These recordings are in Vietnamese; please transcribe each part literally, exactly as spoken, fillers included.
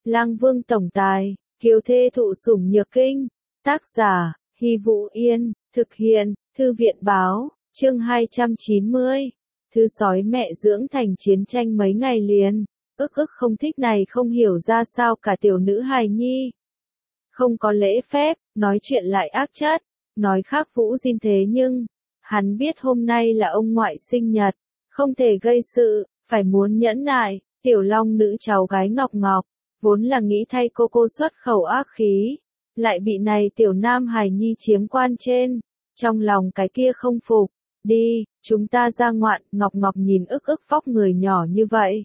Lang Vương tổng tài, kiều thê thụ sủng nhược kinh. Tác giả, Hy Vũ Yên, thực hiện, Thư viện báo, chương hai trăm chín mươi. Thư sói mẹ dưỡng thành chiến tranh mấy ngày liền, ức ức không thích này không hiểu ra sao cả tiểu nữ hài nhi. Không có lễ phép, nói chuyện lại ác chất, nói khác Vũ Diên thế nhưng, hắn biết hôm nay là ông ngoại sinh nhật, không thể gây sự, phải muốn nhẫn nại, tiểu long nữ cháu gái Ngọc Ngọc, vốn là nghĩ thay cô cô xuất khẩu ác khí, lại bị này tiểu nam hài nhi chiếm quan trên, trong lòng cái kia không phục, đi, chúng ta ra ngoạn, Ngọc Ngọc nhìn ức ức vóc người nhỏ như vậy.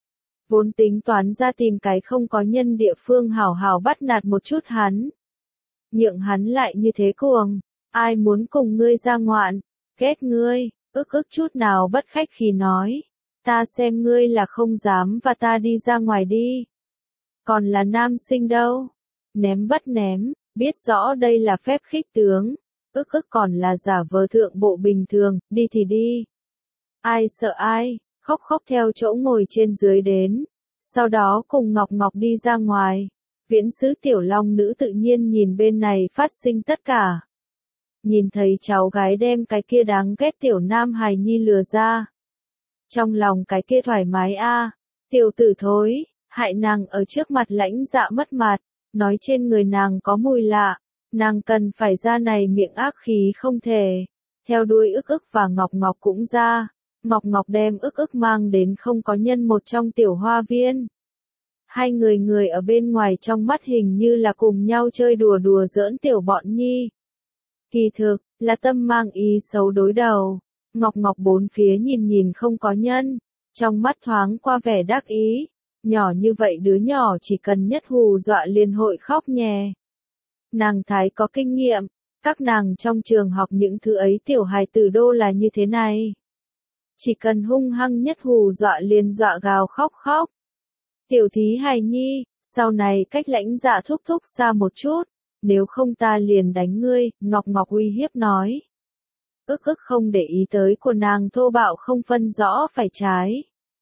Vốn tính toán ra tìm cái không có nhân địa phương hảo hảo bắt nạt một chút hắn. Nhượng hắn lại như thế cuồng, ai muốn cùng ngươi ra ngoạn, ghét ngươi, ức ức chút nào bất khách khí nói, ta xem ngươi là không dám và ta đi ra ngoài đi. Còn là nam sinh đâu, ném bất ném, biết rõ đây là phép khích tướng, ức ức còn là giả vờ thượng bộ bình thường, đi thì đi. Ai sợ ai, khóc khóc theo chỗ ngồi trên dưới đến, sau đó cùng Ngọc Ngọc đi ra ngoài. Viễn sứ tiểu long nữ tự nhiên nhìn bên này phát sinh tất cả. Nhìn thấy cháu gái đem cái kia đáng ghét tiểu nam hài nhi lừa ra. Trong lòng cái kia thoải mái a, à, tiểu tử thối, hại nàng ở trước mặt lãnh dạ mất mặt, nói trên người nàng có mùi lạ, nàng cần phải ra này miệng ác khí không thể. Theo đuôi ức ức và Ngọc Ngọc cũng ra, Ngọc Ngọc đem ức ức mang đến không có nhân một trong tiểu hoa viên. Hai người người ở bên ngoài trong mắt hình như là cùng nhau chơi đùa đùa giỡn tiểu bọn nhi. Kỳ thực, là tâm mang ý xấu đối đầu. Ngọc Ngọc bốn phía nhìn nhìn không có nhân, trong mắt thoáng qua vẻ đắc ý. Nhỏ như vậy đứa nhỏ chỉ cần nhất hù dọa liền hội khóc nhè. Nàng thái có kinh nghiệm, các nàng trong trường học những thứ ấy tiểu hài tử đô là như thế này. Chỉ cần hung hăng nhất hù dọa liền dọa gào khóc khóc. Tiểu thí hài nhi, sau này cách lãnh dạ thúc thúc xa một chút, nếu không ta liền đánh ngươi, Ngọc Ngọc uy hiếp nói. Ức ức không để ý tới của nàng thô bạo không phân rõ phải trái.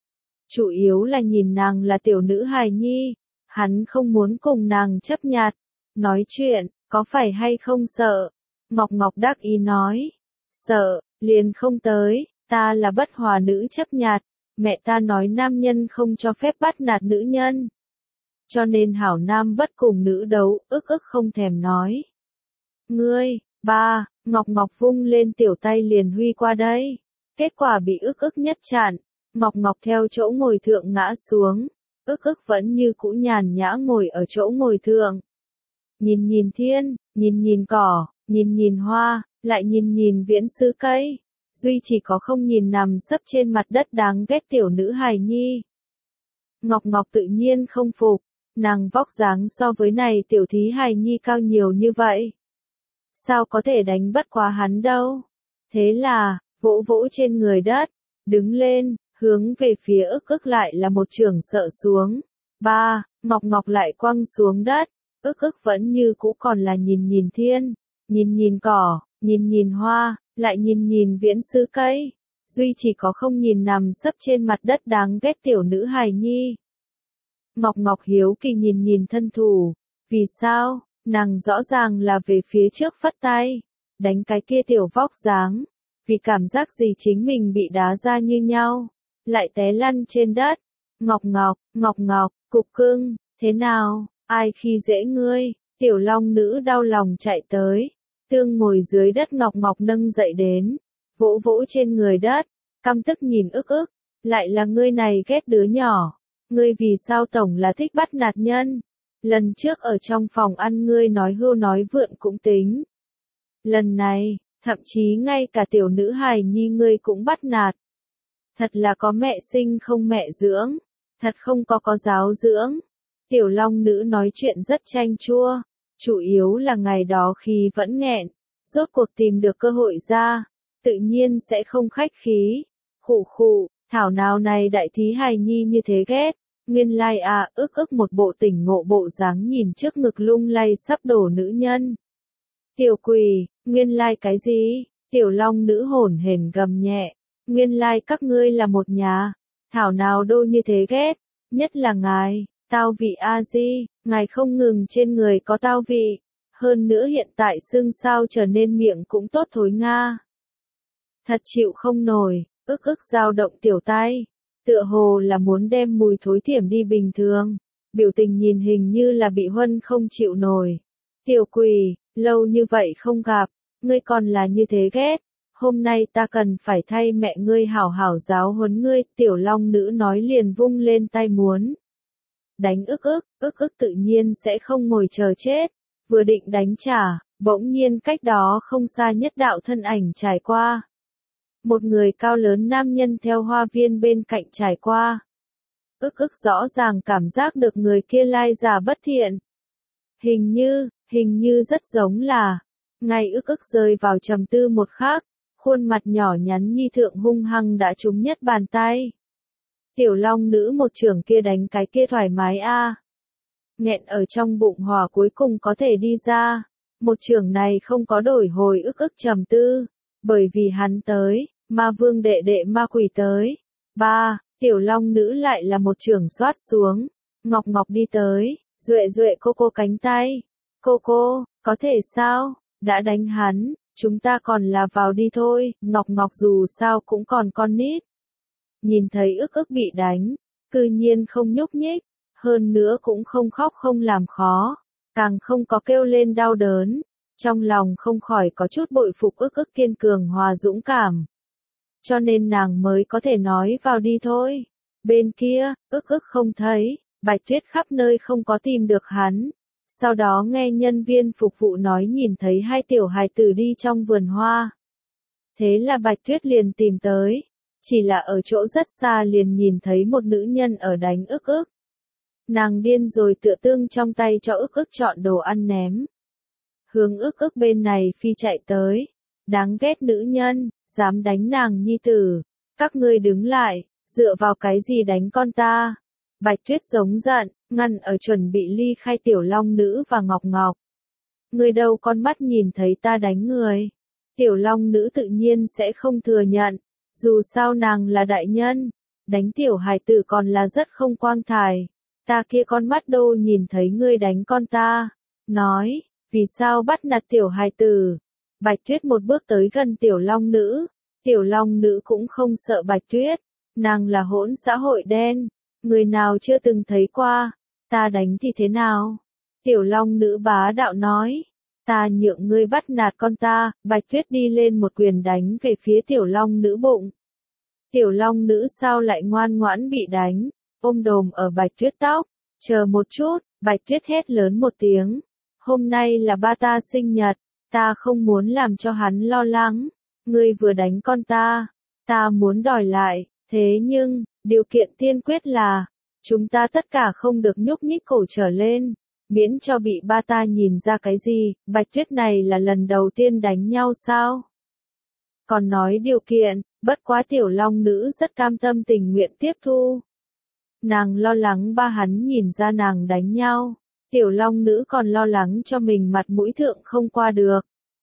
Chủ yếu là nhìn nàng là tiểu nữ hài nhi, hắn không muốn cùng nàng chấp nhặt, nói chuyện, có phải hay không sợ. Ngọc Ngọc đắc ý nói, sợ, liền không tới, ta là bất hòa nữ chấp nhặt. Mẹ ta nói nam nhân không cho phép bắt nạt nữ nhân. Cho nên hảo nam bất cùng nữ đấu, ức ức không thèm nói. Ngươi, ba, Ngọc Ngọc vung lên tiểu tay liền huy qua đây. Kết quả bị ức ức nhất chặn. Ngọc Ngọc theo chỗ ngồi thượng ngã xuống. Ức ức vẫn như cũ nhàn nhã ngồi ở chỗ ngồi thượng. Nhìn nhìn thiên, nhìn nhìn cỏ, nhìn nhìn hoa, lại nhìn nhìn viễn sứ cây. Duy chỉ có không nhìn nằm sấp trên mặt đất đáng ghét tiểu nữ hài nhi. Ngọc Ngọc tự nhiên không phục, nàng vóc dáng so với này tiểu thí hài nhi cao nhiều như vậy. Sao có thể đánh bất quá hắn đâu? Thế là, vỗ vỗ trên người đất, đứng lên, hướng về phía ức ức lại là một trường sợ xuống. Ba, Ngọc Ngọc lại quăng xuống đất, ức ức vẫn như cũ còn là nhìn nhìn thiên, nhìn nhìn cỏ, nhìn nhìn hoa. Lại nhìn nhìn viễn sứ cây, duy chỉ có không nhìn nằm sấp trên mặt đất đáng ghét tiểu nữ hài nhi. Ngọc Ngọc hiếu kỳ nhìn nhìn thân thủ, vì sao, nàng rõ ràng là về phía trước phất tay, đánh cái kia tiểu vóc dáng, vì cảm giác gì chính mình bị đá ra như nhau, lại té lăn trên đất. Ngọc Ngọc, Ngọc Ngọc, cục cưng, thế nào, ai khi dễ ngươi, tiểu long nữ đau lòng chạy tới. Tương ngồi dưới đất Ngọc Ngọc nâng dậy đến, vỗ vỗ trên người đất, căm tức nhìn ức ức, lại là ngươi này ghét đứa nhỏ, ngươi vì sao tổng là thích bắt nạt nhân, lần trước ở trong phòng ăn ngươi nói hưu nói vượn cũng tính. Lần này, thậm chí ngay cả tiểu nữ hài nhi ngươi cũng bắt nạt. Thật là có mẹ sinh không mẹ dưỡng, thật không có có giáo dưỡng. Tiểu long nữ nói chuyện rất chanh chua. Chủ yếu là ngày đó khi vẫn nghẹn, rốt cuộc tìm được cơ hội ra, tự nhiên sẽ không khách khí. Khụ khụ, thảo nào này đại thí hài nhi như thế ghét, nguyên lai like à, ức ức một bộ tỉnh ngộ bộ dáng nhìn trước ngực lung lay sắp đổ nữ nhân. Tiểu quỷ, nguyên lai like cái gì? Tiểu long nữ hổn hển gầm nhẹ, nguyên lai like các ngươi là một nhà, thảo nào đô như thế ghét, nhất là ngài, Tao vị A-di, ngài không ngừng trên người có tao vị. Hơn nữa hiện tại xương sao trở nên miệng cũng tốt thối nga. Thật chịu không nổi, ức ức dao động tiểu tay. Tựa hồ là muốn đem mùi thối thiểm đi bình thường. Biểu tình nhìn hình như là bị huân không chịu nổi. Tiểu quỷ, lâu như vậy không gặp, ngươi còn là như thế ghét. Hôm nay ta cần phải thay mẹ ngươi hảo hảo giáo huấn ngươi. Tiểu long nữ nói liền vung lên tay muốn đánh ức ức, ức ức tự nhiên sẽ không ngồi chờ chết. Vừa định đánh trả, bỗng nhiên cách đó không xa nhất đạo thân ảnh trải qua. Một người cao lớn nam nhân theo hoa viên bên cạnh trải qua. Ức ức rõ ràng cảm giác được người kia lai giả bất thiện. Hình như, hình như rất giống là, ngay ức ức rơi vào trầm tư một khắc, khuôn mặt nhỏ nhắn nhi thượng hung hăng đã trúng nhất bàn tay. Tiểu long nữ một trưởng kia đánh cái kia thoải mái a. À. Nghẹn ở trong bụng hỏa cuối cùng có thể đi ra. Một trưởng này không có đổi hồi ức ức trầm tư. Bởi vì hắn tới, ma vương đệ đệ ma quỷ tới. Ba, tiểu long nữ lại là một trưởng xoát xuống. Ngọc Ngọc đi tới, duệ duệ cô cô cánh tay. Cô cô, có thể sao? Đã đánh hắn, chúng ta còn là vào đi thôi. Ngọc Ngọc dù sao cũng còn con nít. Nhìn thấy ức ức bị đánh, cư nhiên không nhúc nhích, hơn nữa cũng không khóc không làm khó, càng không có kêu lên đau đớn, trong lòng không khỏi có chút bội phục ức ức kiên cường hòa dũng cảm. Cho nên nàng mới có thể nói vào đi thôi. Bên kia, ức ức không thấy, Bạch Tuyết khắp nơi không có tìm được hắn. Sau đó nghe nhân viên phục vụ nói nhìn thấy hai tiểu hài tử đi trong vườn hoa. Thế là Bạch Tuyết liền tìm tới. Chỉ là ở chỗ rất xa liền nhìn thấy một nữ nhân ở đánh ức ức. Nàng điên rồi tựa tương trong tay cho ức ức chọn đồ ăn ném. Hướng ức ức bên này phi chạy tới. Đáng ghét nữ nhân, dám đánh nàng nhi tử. Các ngươi đứng lại, dựa vào cái gì đánh con ta. Bạch Tuyết giống giận, ngăn ở chuẩn bị ly khai tiểu long nữ và Ngọc Ngọc. Người đâu con mắt nhìn thấy ta đánh người. Tiểu long nữ tự nhiên sẽ không thừa nhận. Dù sao nàng là đại nhân, đánh tiểu hài tử còn là rất không quang thải. Ta kia con mắt đô nhìn thấy ngươi đánh con ta. Nói, vì sao bắt nạt tiểu hài tử? Bạch Tuyết một bước tới gần tiểu long nữ. Tiểu long nữ cũng không sợ Bạch Tuyết. Nàng là hỗn xã hội đen. Người nào chưa từng thấy qua. Ta đánh thì thế nào? Tiểu long nữ bá đạo nói. Ta nhượng ngươi bắt nạt con ta. Bạch Tuyết đi lên một quyền đánh về phía tiểu long nữ bụng. Tiểu long nữ sao lại ngoan ngoãn bị đánh, ôm đồm ở Bạch Tuyết tóc. Chờ một chút, Bạch Tuyết hét lớn một tiếng. Hôm nay là ba ta sinh nhật, ta không muốn làm cho hắn lo lắng. Ngươi vừa đánh con ta, ta muốn đòi lại, thế nhưng, điều kiện tiên quyết là, chúng ta tất cả không được nhúc nhích cổ trở lên. Miễn cho bị ba ta nhìn ra cái gì, Bạch Tuyết này là lần đầu tiên đánh nhau sao? Còn nói điều kiện, bất quá tiểu long nữ rất cam tâm tình nguyện tiếp thu. Nàng lo lắng ba hắn nhìn ra nàng đánh nhau, tiểu long nữ còn lo lắng cho mình mặt mũi thượng không qua được.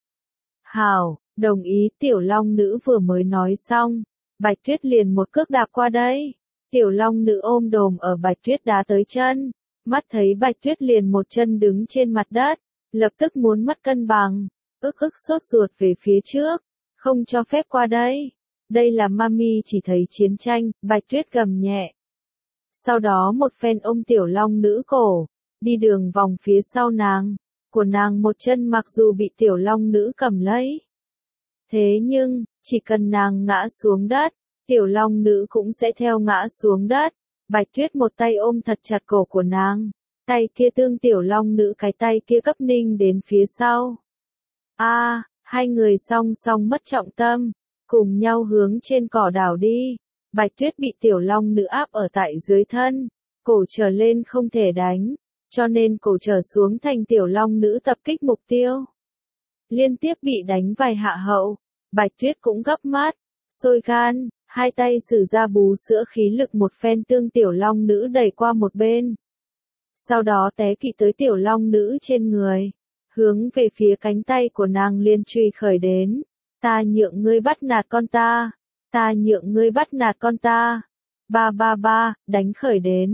Hảo, đồng ý tiểu long nữ vừa mới nói xong, Bạch Tuyết liền một cước đạp qua đây. Tiểu long nữ ôm đồm ở Bạch Tuyết đá tới chân. Mắt thấy Bạch Tuyết liền một chân đứng trên mặt đất, lập tức muốn mất cân bằng, ức ức sốt ruột về phía trước, không cho phép qua đây. Đây là mami chỉ thấy chiến tranh, Bạch Tuyết gầm nhẹ. Sau đó một phen ôm tiểu long nữ cổ, đi đường vòng phía sau nàng, của nàng một chân mặc dù bị tiểu long nữ cầm lấy. Thế nhưng, chỉ cần nàng ngã xuống đất, tiểu long nữ cũng sẽ theo ngã xuống đất. Bạch Tuyết một tay ôm thật chặt cổ của nàng, tay kia tương tiểu long nữ cái tay kia cấp ninh đến phía sau. A, à, hai người song song mất trọng tâm, cùng nhau hướng trên cỏ đảo đi. Bạch Tuyết bị tiểu long nữ áp ở tại dưới thân, cổ trở lên không thể đánh, cho nên cổ trở xuống thành tiểu long nữ tập kích mục tiêu. Liên tiếp bị đánh vài hạ hậu, Bạch Tuyết cũng gấp mắt, sôi gan. Hai tay sử ra bú sữa khí lực một phen tương tiểu long nữ đẩy qua một bên. Sau đó té kỵ tới tiểu long nữ trên người. Hướng về phía cánh tay của nàng liên truy khởi đến. Ta nhượng ngươi bắt nạt con ta. Ta nhượng ngươi bắt nạt con ta. Ba ba ba, đánh khởi đến.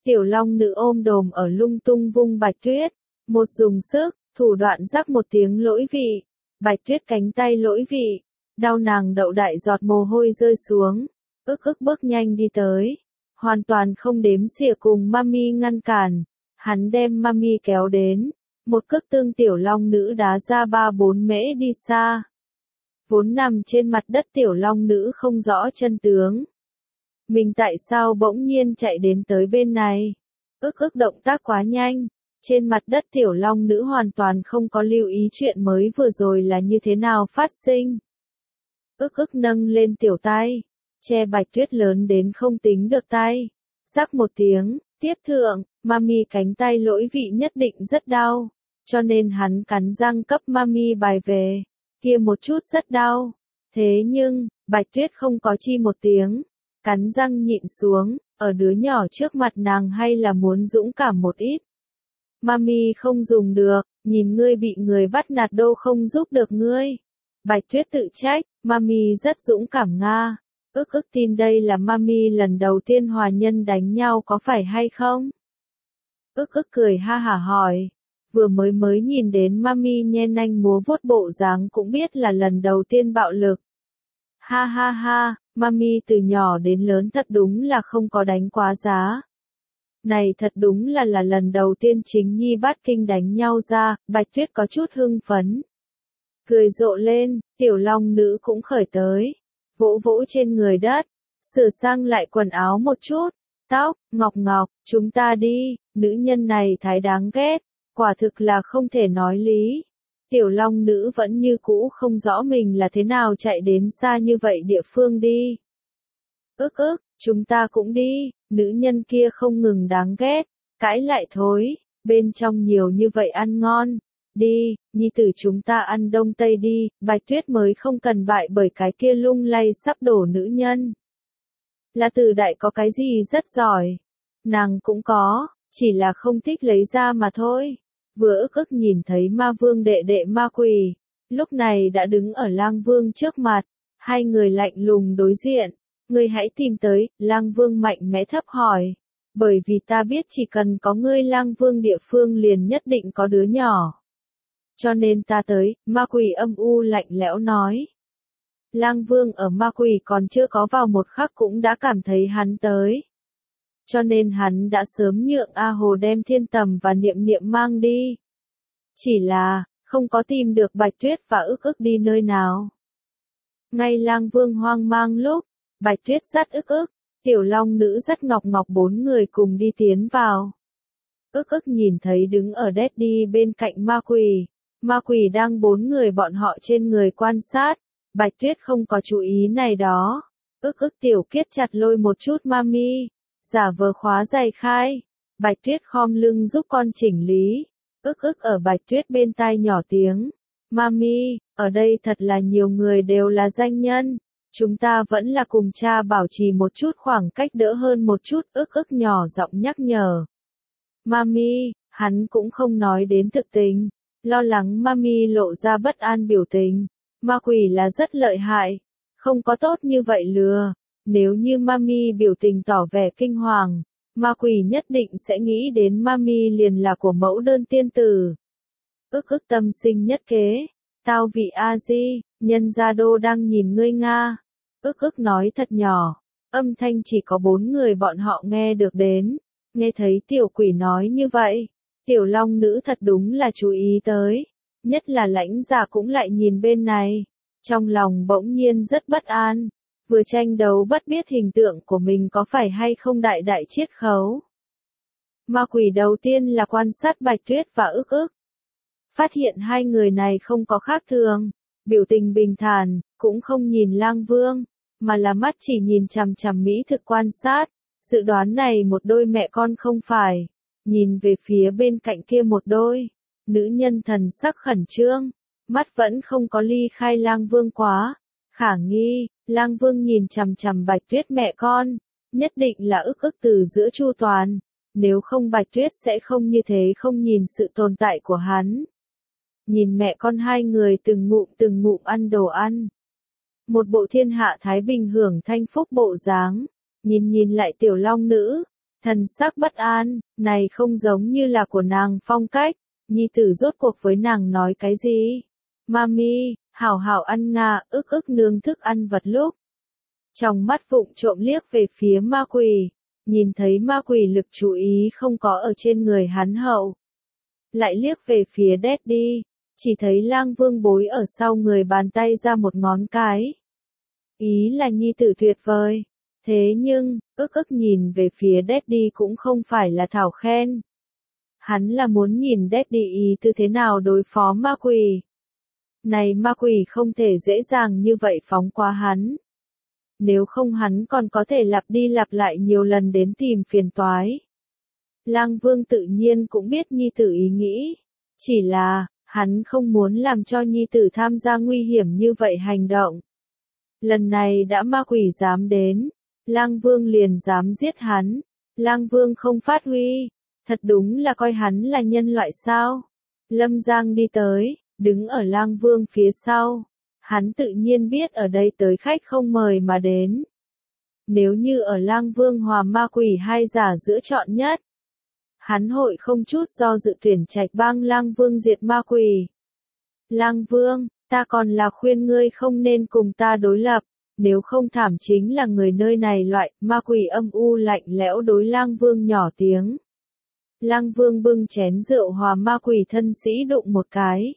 Tiểu long nữ ôm đồm ở lung tung vung Bạch Tuyết, một dùng sức, thủ đoạn rắc một tiếng lỗi vị. Bạch Tuyết cánh tay lỗi vị, đau nàng đậu đại giọt mồ hôi rơi xuống, ức ức bước nhanh đi tới, hoàn toàn không đếm xỉa cùng Mami ngăn cản, hắn đem Mami kéo đến, một cước tương tiểu long nữ đá ra ba bốn mễ đi xa. Vốn nằm trên mặt đất tiểu long nữ không rõ chân tướng. Mình tại sao bỗng nhiên chạy đến tới bên này? Ức ức động tác quá nhanh. Trên mặt đất tiểu long nữ hoàn toàn không có lưu ý chuyện mới vừa rồi là như thế nào phát sinh. Ức ức nâng lên tiểu tay, che Bạch Tuyết lớn đến không tính được tay. Rắc một tiếng, tiếp thượng, Mami cánh tay lỗi vị nhất định rất đau, cho nên hắn cắn răng cấp Mami bài về, kia một chút rất đau. Thế nhưng, Bạch Tuyết không có chi một tiếng, cắn răng nhịn xuống, ở đứa nhỏ trước mặt nàng hay là muốn dũng cảm một ít. Mami không dùng được, nhìn ngươi bị người bắt nạt đâu không giúp được ngươi. Bạch Tuyết tự trách, Mami rất dũng cảm nga. Ức ức tin đây là Mami lần đầu tiên hòa nhân đánh nhau có phải hay không? Ức ức cười ha hả hỏi. Vừa mới mới nhìn đến Mami nhen nanh múa vuốt bộ dáng cũng biết là lần đầu tiên bạo lực. Ha ha ha, Mami từ nhỏ đến lớn thật đúng là không có đánh quá giá. Này thật đúng là là lần đầu tiên chính nhi bát kinh đánh nhau ra, Bạch Tuyết có chút hưng phấn. Cười rộ lên, tiểu long nữ cũng khởi tới. Vỗ vỗ trên người đất, sửa sang lại quần áo một chút. Tóc, ngọc ngọc, chúng ta đi, nữ nhân này thái đáng ghét, quả thực là không thể nói lý. Tiểu long nữ vẫn như cũ không rõ mình là thế nào chạy đến xa như vậy địa phương đi. Ức ức, chúng ta cũng đi, nữ nhân kia không ngừng đáng ghét, cãi lại thối, bên trong nhiều như vậy ăn ngon. Đi, nhi tử chúng ta ăn đông tây đi, Bạch Tuyết mới không cần bại bởi cái kia lung lay sắp đổ nữ nhân. Là Tử Đại có cái gì rất giỏi, nàng cũng có, chỉ là không thích lấy ra mà thôi. Vừa ức ức nhìn thấy ma vương đệ đệ ma quỷ, lúc này đã đứng ở lang vương trước mặt, hai người lạnh lùng đối diện. Ngươi hãy tìm tới, lang vương mạnh mẽ thấp hỏi. Bởi vì ta biết chỉ cần có ngươi lang vương địa phương liền nhất định có đứa nhỏ. Cho nên ta tới, ma quỷ âm u lạnh lẽo nói. Lang vương ở ma quỷ còn chưa có vào một khắc cũng đã cảm thấy hắn tới. Cho nên hắn đã sớm nhượng A Hồ đem thiên tầm và niệm niệm mang đi. Chỉ là, không có tìm được Bạch Tuyết và ức ức đi nơi nào. Ngay lang vương hoang mang lúc, Bạch Tuyết dắt ức ức, tiểu long nữ dắt ngọc ngọc bốn người cùng đi tiến vào. Ức ức nhìn thấy đứng ở Daddy bên cạnh ma quỷ, ma quỷ đang bốn người bọn họ trên người quan sát, Bạch Tuyết không có chú ý này đó. Ức ức tiểu kiết chặt lôi một chút Mami, giả vờ khóa giày khai, Bạch Tuyết khom lưng giúp con chỉnh lý, ức ức ở Bạch Tuyết bên tai nhỏ tiếng. Mami, ở đây thật là nhiều người đều là danh nhân. Chúng ta vẫn là cùng cha bảo trì một chút khoảng cách đỡ hơn một chút, ức ức nhỏ giọng nhắc nhở. Mami, hắn cũng không nói đến thực tình, lo lắng Mami lộ ra bất an biểu tình. Ma quỷ là rất lợi hại, không có tốt như vậy lừa. Nếu như Mami biểu tình tỏ vẻ kinh hoàng, ma quỷ nhất định sẽ nghĩ đến Mami liền là của mẫu đơn tiên tử. Ức ức tâm sinh nhất kế, tao vị A-di, nhân gia đô đang nhìn ngươi Nga. Ức ức nói thật nhỏ, âm thanh chỉ có bốn người bọn họ nghe được đến. Nghe thấy tiểu quỷ nói như vậy, tiểu long nữ thật đúng là chú ý tới. Nhất là lãnh giả cũng lại nhìn bên này. Trong lòng bỗng nhiên rất bất an. Vừa tranh đấu bất biết hình tượng của mình có phải hay không đại đại chiết khấu. Ma quỷ đầu tiên là quan sát Bạch Tuyết và ức ức. Phát hiện hai người này không có khác thường, biểu tình bình thản, cũng không nhìn lang vương, mà là mắt chỉ nhìn chằm chằm mỹ thực quan sát. Dự đoán này một đôi mẹ con không phải, nhìn về phía bên cạnh kia một đôi, nữ nhân thần sắc khẩn trương, mắt vẫn không có ly khai lang vương quá. Khả nghi, lang vương nhìn chằm chằm Bạch Tuyết mẹ con, nhất định là ức ức từ giữa chu toàn, nếu không Bạch Tuyết sẽ không như thế không nhìn sự tồn tại của hắn. Nhìn mẹ con hai người từng ngụm từng ngụm ăn đồ ăn. Một bộ thiên hạ thái bình hưởng thanh phúc bộ dáng, nhìn nhìn lại tiểu long nữ, thần sắc bất an, này không giống như là của nàng phong cách, nhi tử rốt cuộc với nàng nói cái gì? Mami, hảo hảo ăn nga, ức ức nướng thức ăn vật lúc. Trong mắt vụng trộm liếc về phía ma quỷ, nhìn thấy ma quỷ lực chú ý không có ở trên người hắn hậu. Lại liếc về phía Daddy, chỉ thấy Lang Vương bối ở sau người bàn tay ra một ngón cái. Ý là nhi tử tuyệt vời. Thế nhưng, ức ức nhìn về phía Daddy cũng không phải là thảo khen. Hắn là muốn nhìn Daddy ý tư thế nào đối phó ma quỷ. Này ma quỷ không thể dễ dàng như vậy phóng qua hắn. Nếu không hắn còn có thể lặp đi lặp lại nhiều lần đến tìm phiền toái. Lang Vương tự nhiên cũng biết nhi tử ý nghĩ. Chỉ là, hắn không muốn làm cho nhi tử tham gia nguy hiểm như vậy hành động. Lần này đã ma quỷ dám đến. Lang Vương liền dám giết hắn. Lang Vương không phát huy. Thật đúng là coi hắn là nhân loại sao. Lâm Giang đi tới, đứng ở Lang Vương phía sau. Hắn tự nhiên biết ở đây tới khách không mời mà đến. Nếu như ở Lang Vương hòa ma quỷ hai giả giữa chọn nhất. Hắn hội không chút do dự tuyển Trạch Bang Lang Vương diệt ma quỷ. Lang Vương, ta còn là khuyên ngươi không nên cùng ta đối lập. Nếu không thảm chính là người nơi này loại, ma quỷ âm u lạnh lẽo đối Lang Vương nhỏ tiếng. Lang Vương bưng chén rượu hòa ma quỷ thân sĩ đụng một cái.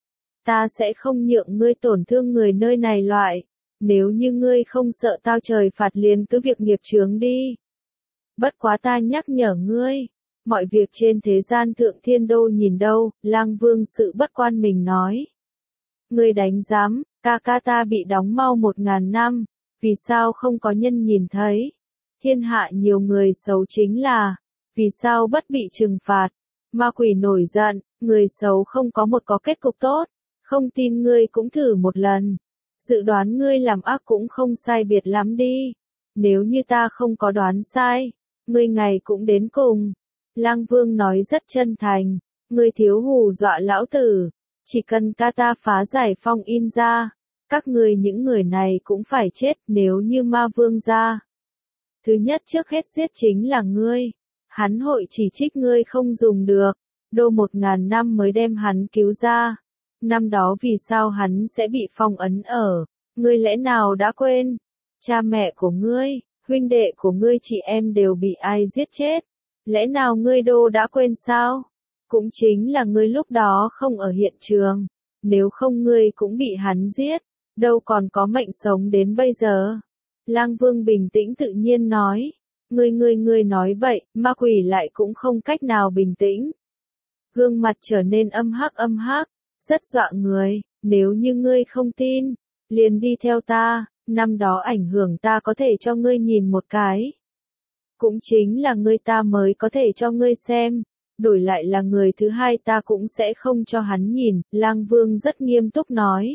Ta sẽ không nhượng ngươi tổn thương người nơi này loại. Nếu như ngươi không sợ tao trời phạt liền cứ việc nghiệp chướng đi. Bất quá ta nhắc nhở ngươi. Mọi việc trên thế gian thượng thiên đô nhìn đâu, Lang Vương sự bất quan mình nói. Ngươi đánh giám, ca ca ta bị đóng mau một ngàn năm, vì sao không có nhân nhìn thấy? Thiên hạ nhiều người xấu chính là, vì sao bất bị trừng phạt? Ma quỷ nổi giận, người xấu không có một có kết cục tốt, không tin ngươi cũng thử một lần. Dự đoán ngươi làm ác cũng không sai biệt lắm đi. Nếu như ta không có đoán sai, ngươi ngày cũng đến cùng. Lang Vương nói rất chân thành, ngươi thiếu hù dọa lão tử. Chỉ cần ca ta phá giải phong in ra, các người những người này cũng phải chết nếu như ma vương ra. Thứ nhất trước hết giết chính là ngươi. Hắn hội chỉ trích ngươi không dùng được. Đô một ngàn năm mới đem hắn cứu ra. Năm đó vì sao hắn sẽ bị phong ấn ở. Ngươi lẽ nào đã quên? Cha mẹ của ngươi, huynh đệ của ngươi chị em đều bị ai giết chết. Lẽ nào ngươi đô đã quên sao? Cũng chính là ngươi lúc đó không ở hiện trường. Nếu không ngươi cũng bị hắn giết. Đâu còn có mệnh sống đến bây giờ. Lang Vương bình tĩnh tự nhiên nói. Ngươi ngươi ngươi nói bậy, ma quỷ lại cũng không cách nào bình tĩnh. Gương mặt trở nên âm hắc âm hắc, rất dọa người. Nếu như ngươi không tin, liền đi theo ta. Năm đó ảnh hưởng ta có thể cho ngươi nhìn một cái. Cũng chính là ngươi ta mới có thể cho ngươi xem. Đổi lại là người thứ hai ta cũng sẽ không cho hắn nhìn, Lang Vương rất nghiêm túc nói.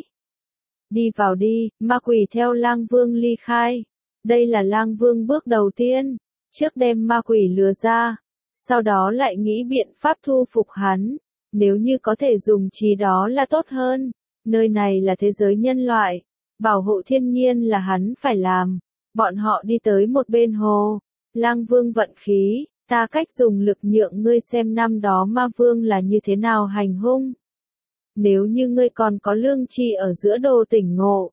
Đi vào đi, ma quỷ theo Lang Vương ly khai. Đây là Lang Vương bước đầu tiên, trước đem ma quỷ lừa ra, sau đó lại nghĩ biện pháp thu phục hắn. Nếu như có thể dùng trí đó là tốt hơn, nơi này là thế giới nhân loại, bảo hộ thiên nhiên là hắn phải làm. Bọn họ đi tới một bên hồ, Lang Vương vận khí. Ta cách dùng lực nhượng ngươi xem năm đó ma vương là như thế nào hành hung. Nếu như ngươi còn có lương tri ở giữa đồ tỉnh ngộ.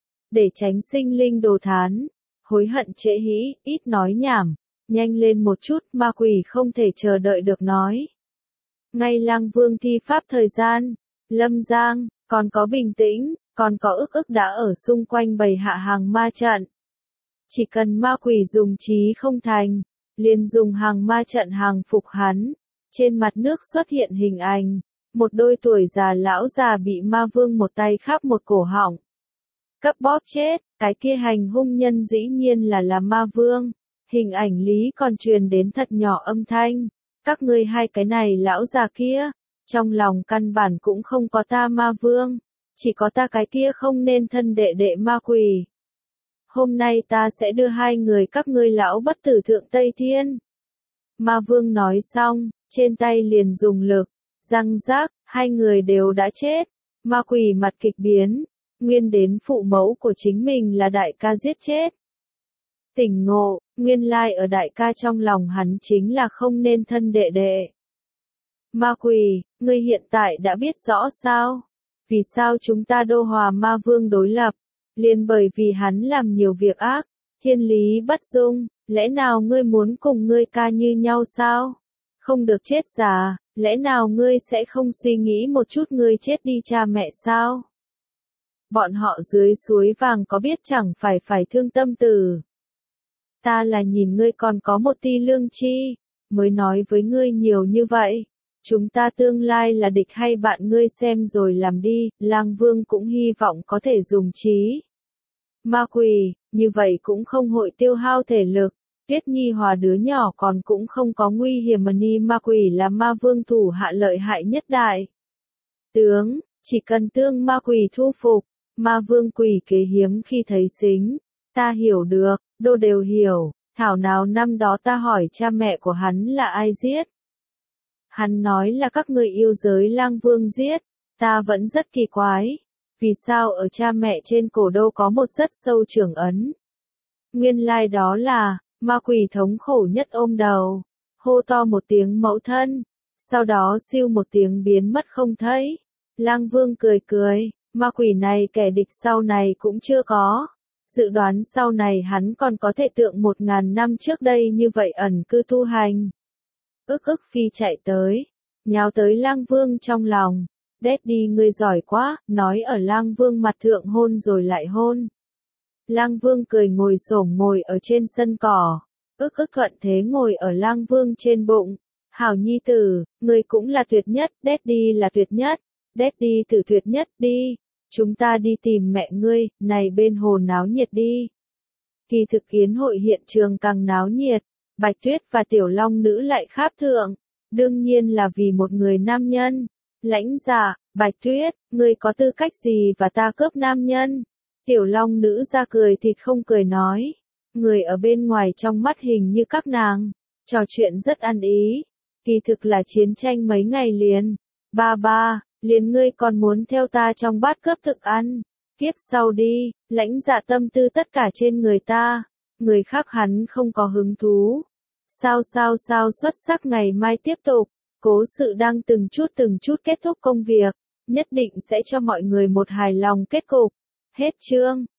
Để tránh sinh linh đồ thán. Hối hận trễ hĩ, ít nói nhảm. Nhanh lên một chút, ma quỷ không thể chờ đợi được nói. Ngay Lang Vương thi pháp thời gian. Lâm Giang, còn có bình tĩnh, còn có ức ức đã ở xung quanh bày hạ hàng ma trận. Chỉ cần ma quỷ dùng trí không thành. Liền dùng hàng ma trận hàng phục hắn. Trên mặt nước xuất hiện hình ảnh. Một đôi tuổi già lão già bị ma vương một tay khắp một cổ họng. Cấp bóp chết, cái kia hành hung nhân dĩ nhiên là là ma vương. Hình ảnh lý còn truyền đến thật nhỏ âm thanh. Các ngươi hai cái này lão già kia. Trong lòng căn bản cũng không có ta ma vương. Chỉ có ta cái kia không nên thân đệ đệ ma quỷ. Hôm nay ta sẽ đưa hai người các ngươi lão bất tử thượng Tây Thiên. Ma vương nói xong, trên tay liền dùng lực, răng rác, hai người đều đã chết. Ma quỷ mặt kịch biến, nguyên đến phụ mẫu của chính mình là đại ca giết chết. Tỉnh ngộ, nguyên lai ở đại ca trong lòng hắn chính là không nên thân đệ đệ. Ma quỷ, ngươi hiện tại đã biết rõ sao? Vì sao chúng ta Đô Hòa Ma Vương đối lập? Liền bởi vì hắn làm nhiều việc ác, thiên lý bất dung, lẽ nào ngươi muốn cùng ngươi ca như nhau sao? Không được chết già, lẽ nào ngươi sẽ không suy nghĩ một chút ngươi chết đi cha mẹ sao? Bọn họ dưới suối vàng có biết chẳng phải phải thương tâm tử. Ta là nhìn ngươi còn có một ti lương tri, mới nói với ngươi nhiều như vậy. Chúng ta tương lai là địch hay bạn ngươi xem rồi làm đi, Lang Vương cũng hy vọng có thể dùng trí. Ma quỷ, như vậy cũng không hội tiêu hao thể lực. Tuyết Nhi Hòa đứa nhỏ còn cũng không có nguy hiểm mà ni ma quỷ là ma vương thủ hạ lợi hại nhất đại. Tướng, chỉ cần tương ma quỷ thu phục, ma vương quỷ kế hiếm khi thấy xính. Ta hiểu được, đô đều hiểu, thảo nào năm đó ta hỏi cha mẹ của hắn là ai giết. Hắn nói là các người yêu giới Lang Vương giết, ta vẫn rất kỳ quái. Vì sao ở cha mẹ trên cổ đô có một rất sâu trưởng ấn? Nguyên lai đó là, ma quỷ thống khổ nhất ôm đầu, hô to một tiếng mẫu thân, sau đó siêu một tiếng biến mất không thấy. Lang Vương cười cười, ma quỷ này kẻ địch sau này cũng chưa có. Dự đoán sau này hắn còn có thể tượng một ngàn năm trước đây như vậy ẩn cư tu hành. Ức ức phi chạy tới, nhào tới Lang Vương trong lòng. Daddy ngươi giỏi quá, nói ở Lang Vương mặt thượng hôn rồi lại hôn. Lang Vương cười ngồi xổm ngồi ở trên sân cỏ. Ức ức thuận thế ngồi ở Lang Vương trên bụng. Hảo nhi tử, ngươi cũng là tuyệt nhất, Daddy là tuyệt nhất. Daddy tử tuyệt nhất đi. Chúng ta đi tìm mẹ ngươi, này bên hồ náo nhiệt đi. Kỳ thực kiến hội hiện trường càng náo nhiệt. Bạch Tuyết và Tiểu Long Nữ lại kháp thượng. Đương nhiên là vì một người nam nhân. Lãnh dạ, Bạch Tuyết, ngươi có tư cách gì và ta cướp nam nhân? Tiểu Long Nữ ra cười thịt không cười nói. Người ở bên ngoài trong mắt hình như các nàng. Trò chuyện rất ăn ý. Kỳ thực là chiến tranh mấy ngày liền. Ba ba, liền ngươi còn muốn theo ta trong bát cướp thực ăn. Tiếp sau đi, lãnh dạ tâm tư tất cả trên người ta. Người khác hắn không có hứng thú. Sao sao sao xuất sắc ngày mai tiếp tục. Cố sự đang từng chút từng chút kết thúc công việc. Nhất định sẽ cho mọi người một hài lòng kết cục. Hết chương.